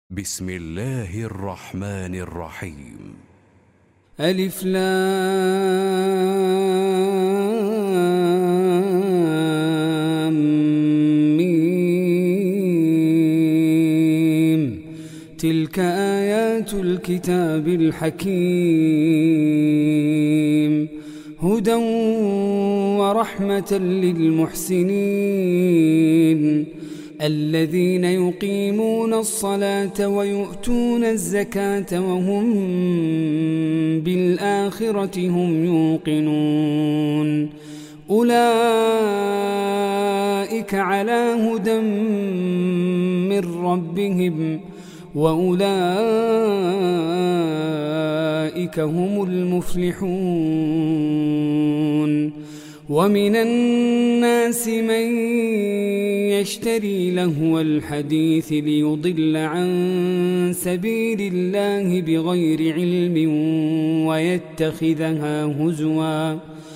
بسم الله الرحمن الرحيم. ألف لام ميم. تلك آيات الكتاب الحكيم، هدى ورحمة للمحسنين الذين يقيمون الصلاة ويؤتون الزكاة وهم بالآخرة هم يوقنون. أولئك على هدى من ربهم وأولئك هم المفلحون. ومن الناس من يشتري لهو الحديث ليضل عن سبيل الله بغير علم ويتخذها هزوا،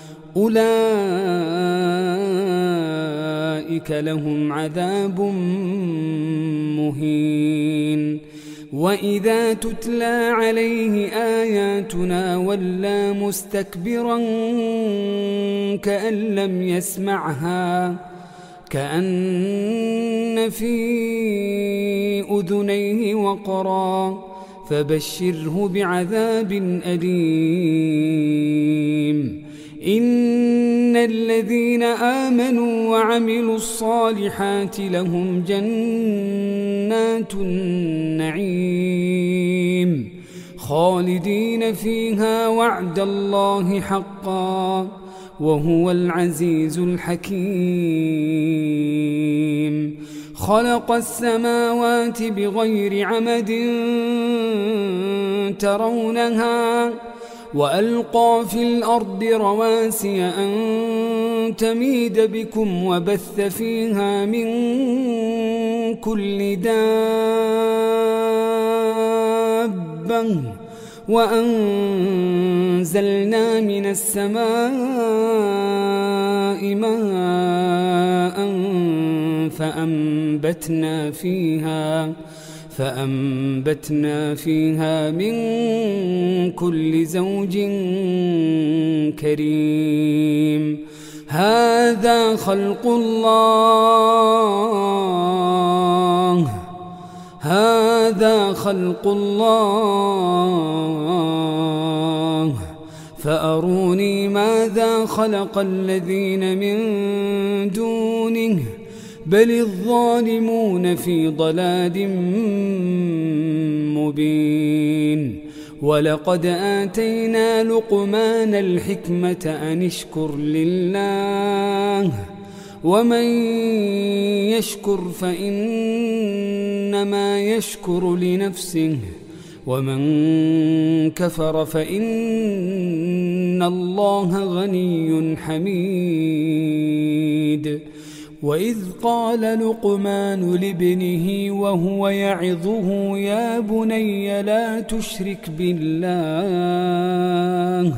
أولئك لهم عذاب مهين. وإذا تتلى عليه آياتنا ولى مستكبرا كأن لم يسمعها، كأن في أذنيه وقرا، فبشره بعذاب أليم. إن الذين آمنوا وعملوا الصالحات لهم جنات النعيم خالدين فيها وعد الله حقا وهو العزيز الحكيم. خلق السماوات بغير عمد ترونها وألقى في الأرض رواسي أن تميد بكم وبث فيها من كل دابة وأنزلنا من السماء ماء فأنبتنا فيها من كل زوج كريم. هذا خلق الله فأروني ماذا خلق الذين من دونه بل الظالمون في ضلال مبين. ولقد آتينا لقمان الحكمة أن اشكر لله ومن يشكر فإنما يشكر لنفسه ومن كفر فإن الله غني حميد. وإذ قال لقمان لابنه وهو يعظه يا بني لا تشرك بالله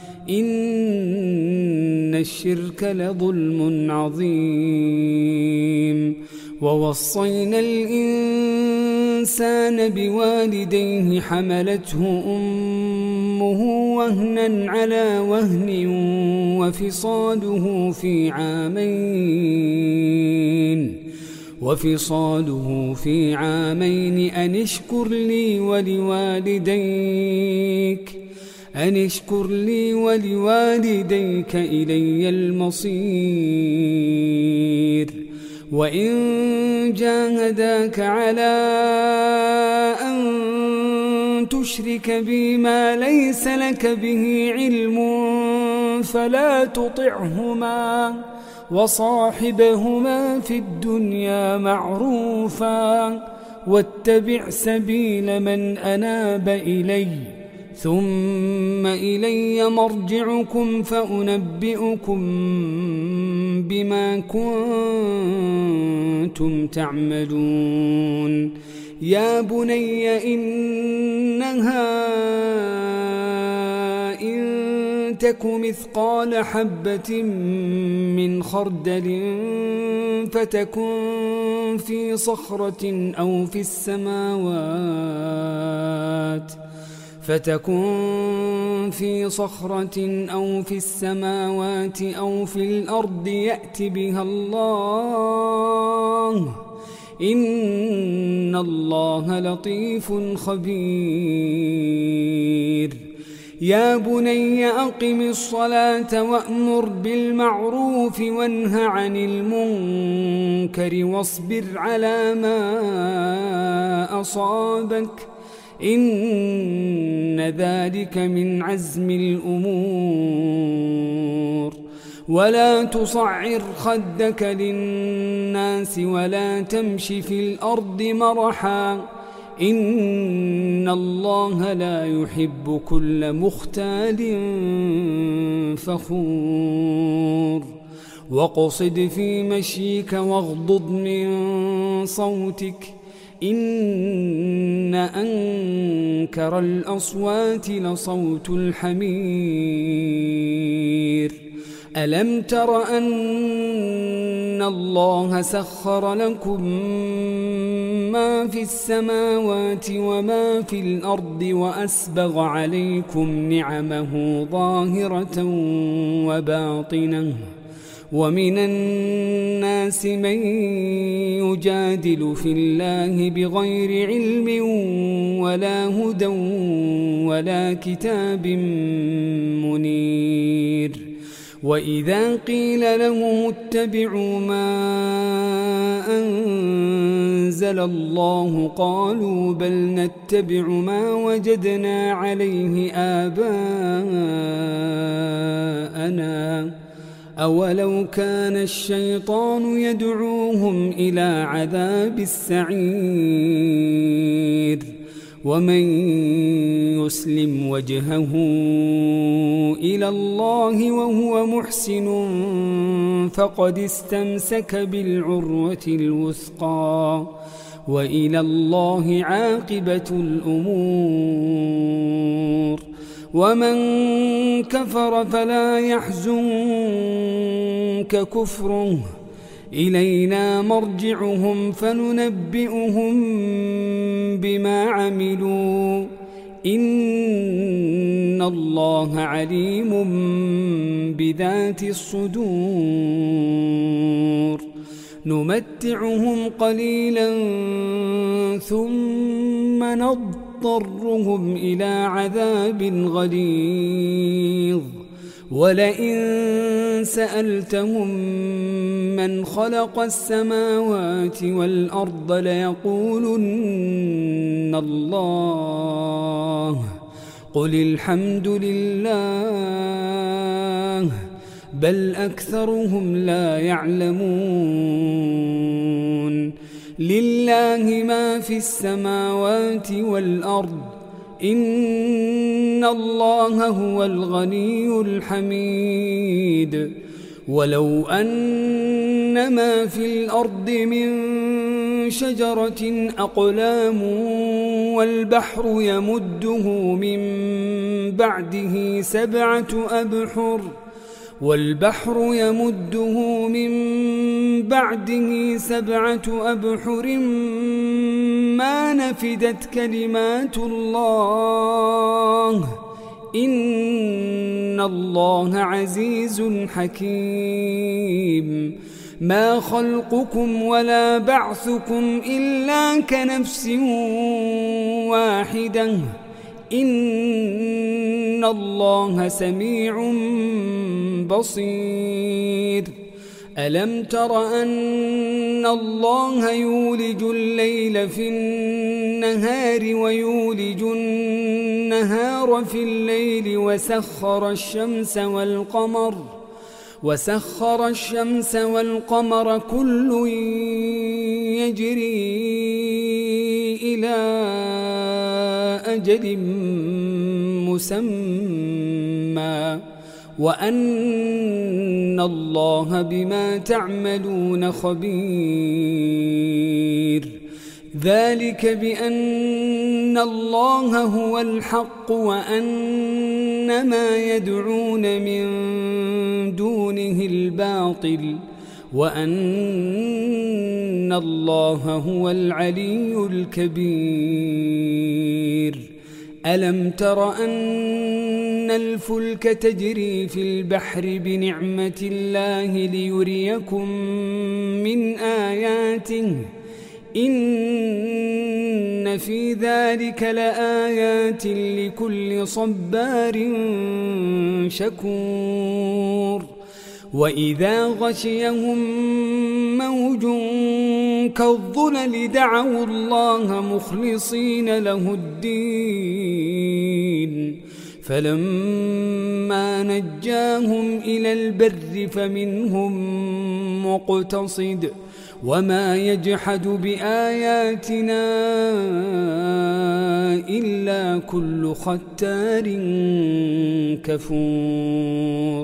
إن الشرك لظلم عظيم. ووصينا الإنسان بوالديه حملته أمه وهنا على وهن وفصاله في عامين أن اشكر لي ولوالديك إلي المصير. وإن جاهداك على أن تشرك بي ما ليس لك به علم فلا تطعهما وصاحبهما في الدنيا معروفا واتبع سبيل من أناب إلي ثم إلي مرجعكم فأنبئكم بما كنتم تعملون. يا بني إنها إن تك مثقال حبة من خردل فتكن في صخرة أو في السماوات أو في الأرض يأت بها الله إن الله لطيف خبير يا بني أقم الصلاة وأمر بالمعروف وانه عن المنكر واصبر على ما أصابك إن ذلك من عزم الأمور ولا تصعر خدك للناس ولا تمش في الأرض مرحا إن الله لا يحب كل مختال فخور واقصد في مشيك واغضض من صوتك إن أنكر الأصوات لصوت الحمير ألم تر أن الله سخر لكم ما في السماوات وما في الأرض وأسبغ عليكم نعمه ظاهرة وباطنة ومن الناس من يجادل في الله بغير علم ولا هدى ولا كتاب منير وإذا قيل لهم اتبعوا ما أنزل الله قالوا بل نتبع ما وجدنا عليه آباءنا أولو كان الشيطان يدعوهم إلى عذاب السعير ومن يسلم وجهه إلى الله وهو محسن فقد استمسك بالعروة الوثقى وإلى الله عاقبة الأمور ومن كفر فلا يحزنك كفره إلينا مرجعهم فننبئهم بما عملوا إن الله عليم بذات الصدور نمتعهم قليلا ثم نضطرهم إلى عذاب غليظ ولئن سألتهم من خلق السماوات والأرض ليقولن الله قل الحمد لله بل أكثرهم لا يعلمون لله ما في السماوات والأرض إن الله هو الغني الحميد ولو أن ما في الأرض من شجرة أقلام والبحر يمده من بعده سبعة أبحر ما نفدت كلمات الله إن الله عزيز حكيم ما خلقكم ولا بعثكم إلا كنفس واحدة إن الله سميع بصير ألم تر أن الله يولج الليل في النهار ويولج النهار في الليل وسخر الشمس والقمر كل يجري إلى أجل مسمى وأن الله بما تعملون خبير ذلك بأن الله هو الحق وأن ما يدعون من دونه الباطل وأن الله هو العلي الكبير ألم تر أن الفلك تجري في البحر بنعمة الله ليريكم من آياته إن في ذلك لآيات لكل صبار شكور وإذا غشيهم موج كالظلل دعوا الله مخلصين له الدين فلما نجاهم إلى البر فمنهم مقتصد وما يجحد بآياتنا إلا كل ختار كفور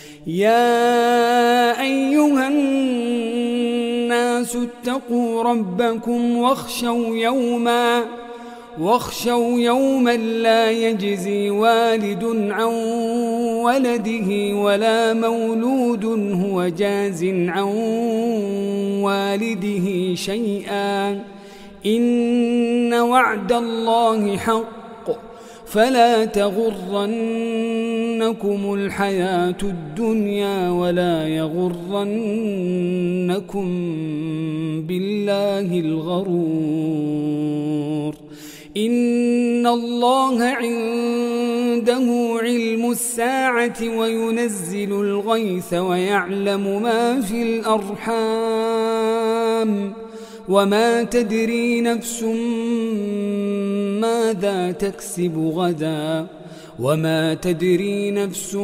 يا أيها الناس اتقوا ربكم واخشوا يوما لا يجزي والد عن ولده ولا مولود هو جاز عن والده شيئا إن وعد الله حق فلا تغرنكم الحياة الدنيا ولا يغرنكم بالله الغرور إن الله عنده علم الساعة وينزل الغيث ويعلم ما في الأرحام وما تدري نفس ماذا تكسب غدا وما تدري نفس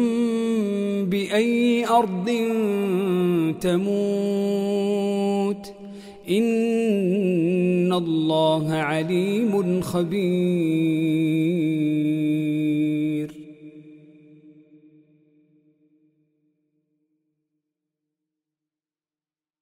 بأي أرض تموت إن الله عليم خبير